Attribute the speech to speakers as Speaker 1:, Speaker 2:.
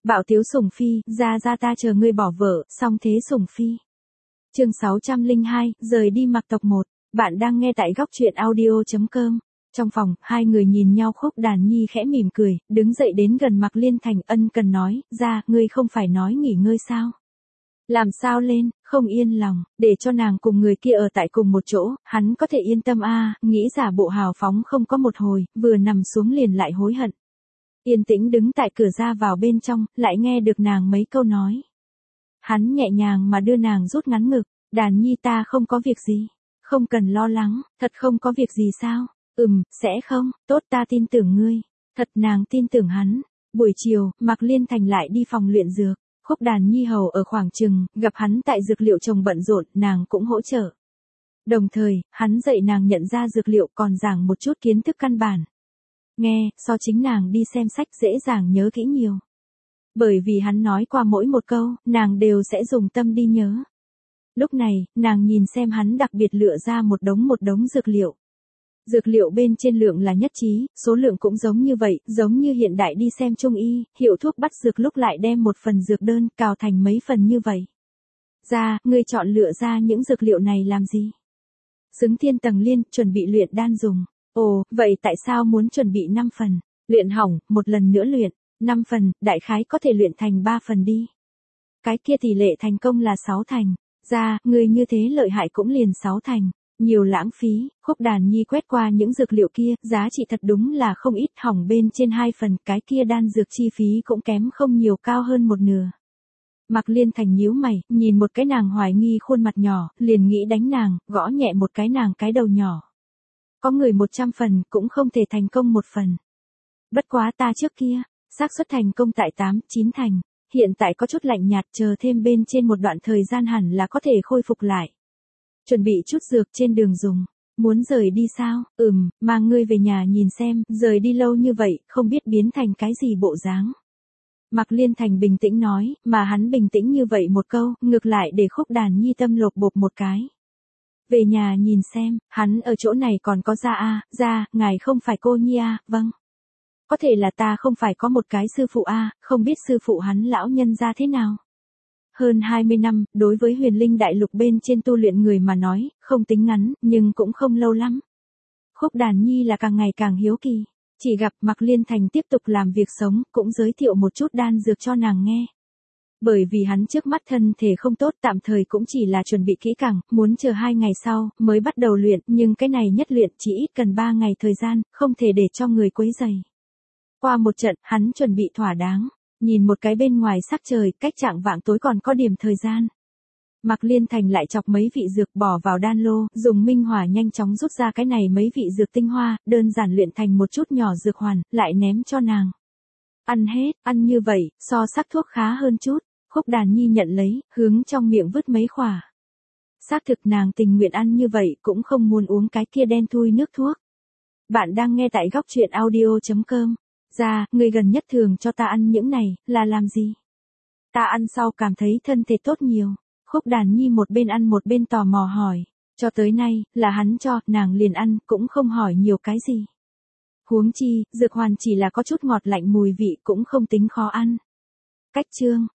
Speaker 1: Bạo tiếu sủng phi, ra ta chờ ngươi bỏ vợ, xong thế sủng phi. Chương 602, rời đi mặc tộc 1, bạn đang nghe tại góc truyện audio.com. Trong phòng, hai người nhìn nhau. Khúc Đàn Nhi khẽ mỉm cười, đứng dậy đến gần Mạc Liên Thành, ân cần nói, ra, ngươi không phải nói nghỉ ngơi sao? Làm sao lên, không yên lòng, để cho nàng cùng người kia ở tại cùng một chỗ, hắn có thể yên tâm nghĩ giả bộ hào phóng không có một hồi, vừa nằm xuống liền lại hối hận. Yên tĩnh đứng tại cửa ra vào bên trong, lại nghe được nàng mấy câu nói. Hắn nhẹ nhàng mà đưa nàng rút ngắn ngực, Đàn Nhi ta không có việc gì, không cần lo lắng, thật không có việc gì sao? Sẽ không, tốt ta tin tưởng ngươi. Thật nàng tin tưởng hắn. Buổi chiều, Mạc Liên Thành lại đi phòng luyện dược. Khúc Đàn Nhi hầu ở khoảng chừng, gặp hắn tại dược liệu trồng bận rộn, nàng cũng hỗ trợ. Đồng thời, hắn dạy nàng nhận ra dược liệu còn giảng một chút kiến thức căn bản. Nghe, so chính nàng đi xem sách dễ dàng nhớ kỹ nhiều. Bởi vì hắn nói qua mỗi một câu, nàng đều sẽ dùng tâm đi nhớ. Lúc này, nàng nhìn xem hắn đặc biệt lựa ra một đống dược liệu. Dược liệu bên trên lượng là nhất trí, số lượng cũng giống như vậy, giống như hiện đại đi xem trung y, hiệu thuốc bắt dược lúc lại đem một phần dược đơn cào thành mấy phần như vậy. Ra, ngươi chọn lựa ra những dược liệu này làm gì? Xứng thiên tầng liên, chuẩn bị luyện đan dùng. Ồ, vậy tại sao muốn chuẩn bị 5 phần? Luyện hỏng, một lần nữa luyện. 5 phần, đại khái có thể luyện thành 3 phần đi. Cái kia tỷ lệ thành công là 6 thành. Ra, ngươi như thế lợi hại cũng liền 6 thành. Nhiều lãng phí. Khúc Đàn Nhi quét qua những dược liệu kia, giá trị thật đúng là không ít, hỏng bên trên 2 phần, cái kia đan dược chi phí cũng kém không nhiều, cao hơn một nửa. Mạc Liên Thành nhíu mày, nhìn một cái nàng hoài nghi khuôn mặt nhỏ, liền nghĩ đánh nàng, gõ nhẹ một cái nàng cái đầu nhỏ. Có người 100 phần, cũng không thể thành công 1 phần. Bất quá ta trước kia, xác suất thành công tại 8, 9 thành, hiện tại có chút lạnh nhạt, chờ thêm bên trên một đoạn thời gian hẳn là có thể khôi phục lại. Chuẩn bị chút dược trên đường dùng. Muốn rời đi sao? Mang ngươi về nhà nhìn xem, rời đi lâu như vậy, không biết biến thành cái gì bộ dáng. Mạc Liên Thành bình tĩnh nói, mà hắn bình tĩnh như vậy một câu, ngược lại để Khúc Đàn Nhi tâm lột bột một cái. Về nhà nhìn xem, hắn ở chỗ này còn có ra, ngài không phải cô Nhi vâng. Có thể là ta không phải có một cái sư phụ không biết sư phụ hắn lão nhân ra thế nào. Hơn 20 năm, đối với Huyền Linh Đại Lục bên trên tu luyện người mà nói, không tính ngắn, nhưng cũng không lâu lắm. Khúc Đàn Nhi là càng ngày càng hiếu kỳ. Chỉ gặp Mạc Liên Thành tiếp tục làm việc sống, cũng giới thiệu một chút đan dược cho nàng nghe. Bởi vì hắn trước mắt thân thể không tốt, tạm thời cũng chỉ là chuẩn bị kỹ càng, muốn chờ 2 ngày sau, mới bắt đầu luyện, nhưng cái này nhất luyện chỉ ít cần 3 ngày thời gian, không thể để cho người quấy rầy. Qua một trận, hắn chuẩn bị thỏa đáng. Nhìn một cái bên ngoài sắc trời, cách chạng vạng tối còn có điểm thời gian. Mạc Liên Thành lại chọc mấy vị dược bỏ vào đan lô, dùng minh hỏa nhanh chóng rút ra cái này mấy vị dược tinh hoa, đơn giản luyện thành một chút nhỏ dược hoàn, lại ném cho nàng. Ăn hết, ăn như vậy, so sắc thuốc khá hơn chút. Khúc Đàn Nhi nhận lấy, hướng trong miệng vứt mấy khỏa. Xác thực nàng tình nguyện ăn như vậy, cũng không muốn uống cái kia đen thui nước thuốc. Bạn đang nghe tại góc truyện audio.com. Ra, người gần nhất thường cho ta ăn những này, là làm gì? Ta ăn sau cảm thấy thân thể tốt nhiều. Khúc Đàn Nhi một bên ăn một bên tò mò hỏi. Cho tới nay, là hắn cho, nàng liền ăn, cũng không hỏi nhiều cái gì. Huống chi, dược hoàn chỉ là có chút ngọt lạnh mùi vị cũng không tính khó ăn. Cách chương,